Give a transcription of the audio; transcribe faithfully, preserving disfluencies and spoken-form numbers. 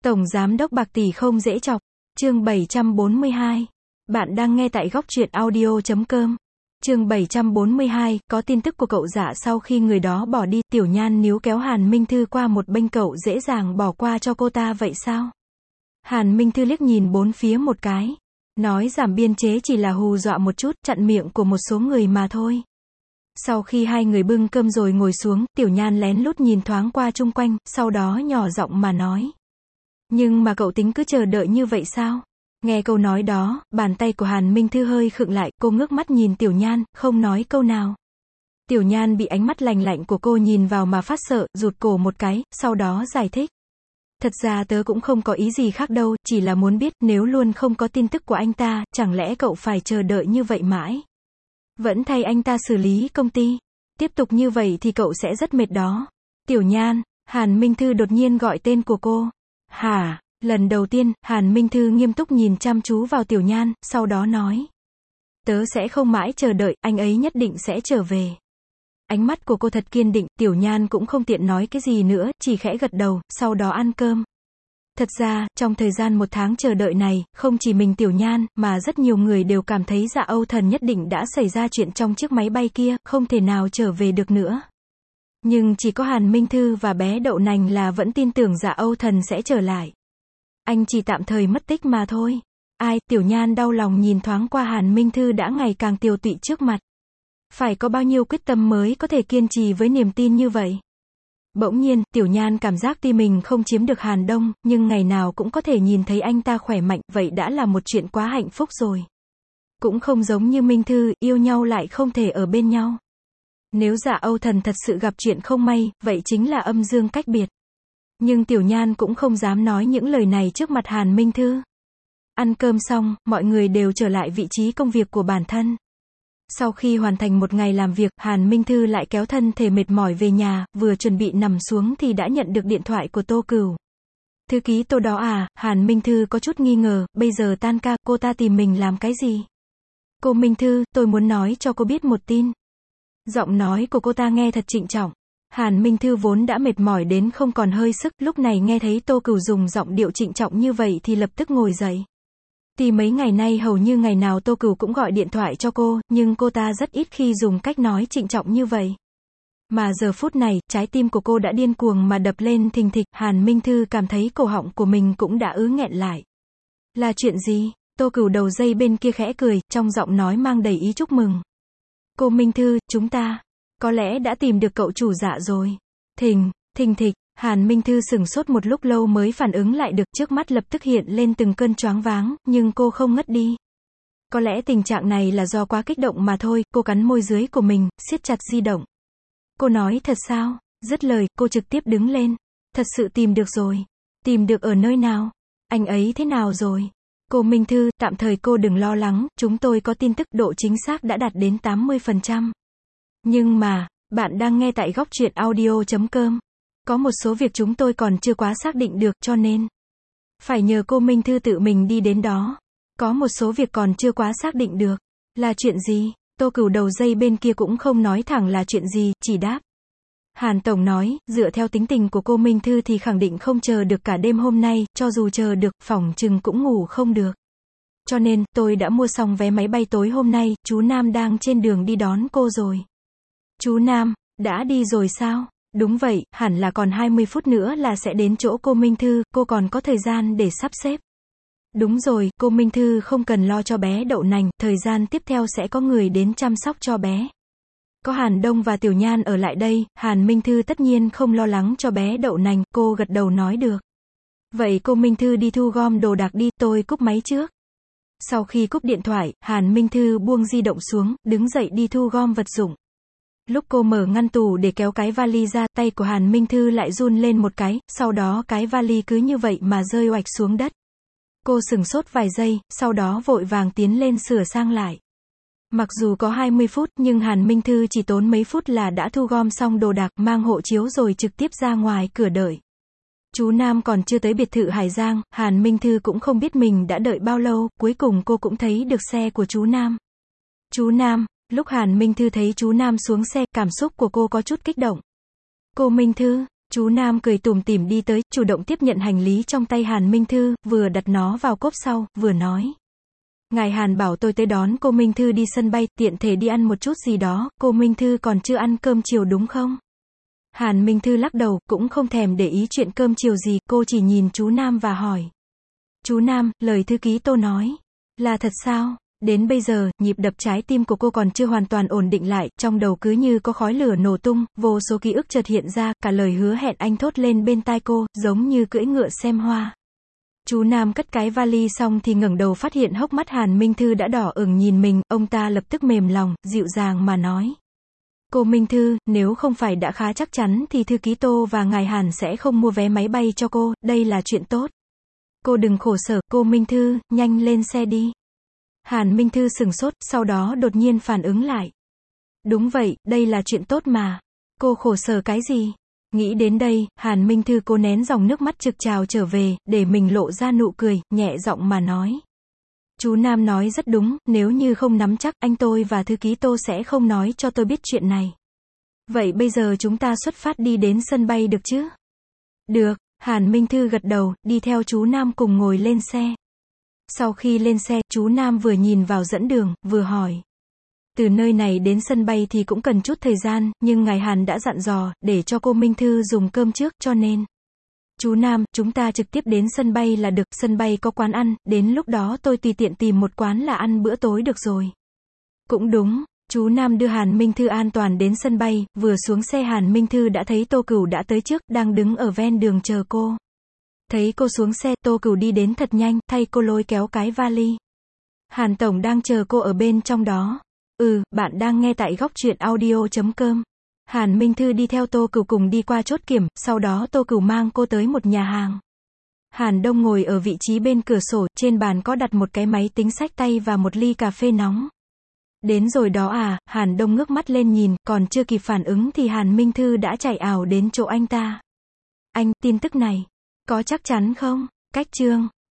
Tổng giám đốc bạc tỷ không dễ chọc. Chương bảy trăm bốn mươi hai. Bạn đang nghe tại góc truyện audio chấm com. Chương bảy trăm bốn mươi hai, có tin tức của cậu Dạ sau khi người đó bỏ đi, Tiểu Nhan níu kéo Hàn Minh Thư qua một bên, cậu dễ dàng bỏ qua cho cô ta vậy sao? Hàn Minh Thư liếc nhìn bốn phía một cái. Nói giảm biên chế chỉ là hù dọa một chút, chặn miệng của một số người mà thôi. Sau khi hai người bưng cơm rồi ngồi xuống, Tiểu Nhan lén lút nhìn thoáng qua chung quanh, sau đó nhỏ giọng mà nói. Nhưng mà cậu tính cứ chờ đợi như vậy sao? Nghe câu nói đó, bàn tay của Hàn Minh Thư hơi khựng lại, cô ngước mắt nhìn Tiểu Nhan, không nói câu nào. Tiểu Nhan bị ánh mắt lạnh lạnh của cô nhìn vào mà phát sợ, rụt cổ một cái, sau đó giải thích. Thật ra tớ cũng không có ý gì khác đâu, chỉ là muốn biết, nếu luôn không có tin tức của anh ta, chẳng lẽ cậu phải chờ đợi như vậy mãi? Vẫn thay anh ta xử lý công ty. Tiếp tục như vậy thì cậu sẽ rất mệt đó. Tiểu Nhan, Hàn Minh Thư đột nhiên gọi tên của cô. Hả? Lần đầu tiên, Hàn Minh Thư nghiêm túc nhìn chăm chú vào Tiểu Nhan, sau đó nói. Tớ sẽ không mãi chờ đợi, anh ấy nhất định sẽ trở về. Ánh mắt của cô thật kiên định, Tiểu Nhan cũng không tiện nói cái gì nữa, chỉ khẽ gật đầu, sau đó ăn cơm. Thật ra, trong thời gian một tháng chờ đợi này, không chỉ mình Tiểu Nhan, mà rất nhiều người đều cảm thấy Dạ Âu Thần nhất định đã xảy ra chuyện trong chiếc máy bay kia, không thể nào trở về được nữa. Nhưng chỉ có Hàn Minh Thư và bé Đậu Nành là vẫn tin tưởng Dạ Âu Thần sẽ trở lại. Anh chỉ tạm thời mất tích mà thôi. Ai, Tiểu Nhan đau lòng nhìn thoáng qua Hàn Minh Thư đã ngày càng tiều tụy trước mặt. Phải có bao nhiêu quyết tâm mới có thể kiên trì với niềm tin như vậy. Bỗng nhiên, Tiểu Nhan cảm giác tim mình không chiếm được Hàn Đông, nhưng ngày nào cũng có thể nhìn thấy anh ta khỏe mạnh, vậy đã là một chuyện quá hạnh phúc rồi. Cũng không giống như Minh Thư, yêu nhau lại không thể ở bên nhau. Nếu Dạ Âu Thần thật sự gặp chuyện không may, vậy chính là âm dương cách biệt. Nhưng Tiểu Nhan cũng không dám nói những lời này trước mặt Hàn Minh Thư. Ăn cơm xong, mọi người đều trở lại vị trí công việc của bản thân. Sau khi hoàn thành một ngày làm việc, Hàn Minh Thư lại kéo thân thể mệt mỏi về nhà, vừa chuẩn bị nằm xuống thì đã nhận được điện thoại của Tô Cửu. Thư ký Tô đó à? Hàn Minh Thư có chút nghi ngờ, bây giờ tan ca, cô ta tìm mình làm cái gì? Cô Minh Thư, tôi muốn nói cho cô biết một tin. Giọng nói của cô ta nghe thật trịnh trọng. Hàn Minh Thư vốn đã mệt mỏi đến không còn hơi sức, lúc này nghe thấy Tô Cửu dùng giọng điệu trịnh trọng như vậy thì lập tức ngồi dậy. Thì mấy ngày nay hầu như ngày nào Tô Cửu cũng gọi điện thoại cho cô, nhưng cô ta rất ít khi dùng cách nói trịnh trọng như vậy. Mà giờ phút này, trái tim của cô đã điên cuồng mà đập lên thình thịch, Hàn Minh Thư cảm thấy cổ họng của mình cũng đã ứ nghẹn lại. Là chuyện gì? Tô Cửu đầu dây bên kia khẽ cười, trong giọng nói mang đầy ý chúc mừng. Cô Minh Thư, chúng ta có lẽ đã tìm được cậu chủ Dạ rồi. Thình, thình thịch, Hàn Minh Thư sửng sốt một lúc lâu mới phản ứng lại được, trước mắt lập tức hiện lên từng cơn choáng váng, nhưng cô không ngất đi. Có lẽ tình trạng này là do quá kích động mà thôi, cô cắn môi dưới của mình, siết chặt di động. Cô nói thật sao? Dứt lời, cô trực tiếp đứng lên. Thật sự tìm được rồi. Tìm được ở nơi nào? Anh ấy thế nào rồi? Cô Minh Thư, tạm thời cô đừng lo lắng, chúng tôi có tin tức độ chính xác đã đạt đến tám mươi phần trăm. Nhưng mà, bạn đang nghe tại góc truyện audio chấm com. Có một số việc chúng tôi còn chưa quá xác định được, cho nên phải nhờ cô Minh Thư tự mình đi đến đó. Có một số việc còn chưa quá xác định được. Là chuyện gì? Tô Cửu đầu dây bên kia cũng không nói thẳng là chuyện gì, chỉ đáp. Hàn Tổng nói, dựa theo tính tình của cô Minh Thư thì khẳng định không chờ được cả đêm hôm nay, cho dù chờ được, phỏng chừng cũng ngủ không được. Cho nên, tôi đã mua xong vé máy bay tối hôm nay, chú Nam đang trên đường đi đón cô rồi. Chú Nam, đã đi rồi sao? Đúng vậy, hẳn là còn hai mươi phút nữa là sẽ đến chỗ cô Minh Thư, cô còn có thời gian để sắp xếp. Đúng rồi, cô Minh Thư không cần lo cho bé Đậu Nành, thời gian tiếp theo sẽ có người đến chăm sóc cho bé. Có Hàn Đông và Tiểu Nhan ở lại đây, Hàn Minh Thư tất nhiên không lo lắng cho bé Đậu Nành, cô gật đầu nói được. Vậy cô Minh Thư đi thu gom đồ đạc đi, tôi cúp máy trước. Sau khi cúp điện thoại, Hàn Minh Thư buông di động xuống, đứng dậy đi thu gom vật dụng. Lúc cô mở ngăn tủ để kéo cái vali ra, tay của Hàn Minh Thư lại run lên một cái, sau đó cái vali cứ như vậy mà rơi oạch xuống đất. Cô sửng sốt vài giây, sau đó vội vàng tiến lên sửa sang lại. Mặc dù có hai mươi phút, nhưng Hàn Minh Thư chỉ tốn mấy phút là đã thu gom xong đồ đạc, mang hộ chiếu rồi trực tiếp ra ngoài cửa đợi. Chú Nam còn chưa tới biệt thự Hải Giang, Hàn Minh Thư cũng không biết mình đã đợi bao lâu, cuối cùng cô cũng thấy được xe của chú Nam. Chú Nam. Lúc Hàn Minh Thư thấy chú Nam xuống xe, cảm xúc của cô có chút kích động. Cô Minh Thư, Chú Nam cười tủm tỉm đi tới, chủ động tiếp nhận hành lý trong tay Hàn Minh Thư, vừa đặt nó vào cốp sau, vừa nói. Ngài Hàn bảo tôi tới đón cô Minh Thư đi sân bay, tiện thể đi ăn một chút gì đó, cô Minh Thư còn chưa ăn cơm chiều đúng không? Hàn Minh Thư lắc đầu, cũng không thèm để ý chuyện cơm chiều gì, cô chỉ nhìn chú Nam và hỏi. Chú Nam, lời thư ký Tô nói, là thật sao? Đến bây giờ, nhịp đập trái tim của cô còn chưa hoàn toàn ổn định lại, trong đầu cứ như có khói lửa nổ tung, vô số ký ức chợt hiện ra, cả lời hứa hẹn anh thốt lên bên tai cô, giống như cưỡi ngựa xem hoa. Chú Nam cất cái vali xong thì ngẩng đầu phát hiện hốc mắt Hàn Minh Thư đã đỏ ửng nhìn mình, ông ta lập tức mềm lòng, dịu dàng mà nói. Cô Minh Thư, nếu không phải đã khá chắc chắn thì thư ký Tô và ngài Hàn sẽ không mua vé máy bay cho cô, đây là chuyện tốt. Cô đừng khổ sở, cô Minh Thư, nhanh lên xe đi. Hàn Minh Thư sửng sốt, sau đó đột nhiên phản ứng lại. Đúng vậy, đây là chuyện tốt mà. Cô khổ sở cái gì? Nghĩ đến đây, Hàn Minh Thư cố nén dòng nước mắt trực trào trở về, để mình lộ ra nụ cười, nhẹ giọng mà nói. Chú Nam nói rất đúng, nếu như không nắm chắc, anh tôi và thư ký Tô sẽ không nói cho tôi biết chuyện này. Vậy bây giờ chúng ta xuất phát đi đến sân bay được chứ? Được, Hàn Minh Thư gật đầu, đi theo chú Nam cùng ngồi lên xe. Sau khi lên xe, chú Nam vừa nhìn vào dẫn đường, vừa hỏi. Từ nơi này đến sân bay thì cũng cần chút thời gian, nhưng ngài Hàn đã dặn dò, để cho cô Minh Thư dùng cơm trước, cho nên. Chú Nam, chúng ta trực tiếp đến sân bay là được, sân bay có quán ăn, đến lúc đó tôi tùy tiện tìm một quán là ăn bữa tối được rồi. Cũng đúng, chú Nam đưa Hàn Minh Thư an toàn đến sân bay, vừa xuống xe Hàn Minh Thư đã thấy Tô Cửu đã tới trước, đang đứng ở ven đường chờ cô. Thấy cô xuống xe, Tô Cửu đi đến thật nhanh, thay cô lôi kéo cái vali. Hàn Tổng đang chờ cô ở bên trong đó. Ừ, bạn đang nghe tại góc truyện audio chấm com. Hàn Minh Thư đi theo Tô Cửu cùng đi qua chốt kiểm, sau đó Tô Cửu mang cô tới một nhà hàng. Hàn Đông ngồi ở vị trí bên cửa sổ, trên bàn có đặt một cái máy tính xách tay và một ly cà phê nóng. Đến rồi đó à, Hàn Đông ngước mắt lên nhìn, còn chưa kịp phản ứng thì Hàn Minh Thư đã chạy ào đến chỗ anh ta. Anh, tin tức này, có chắc chắn không? Cách chương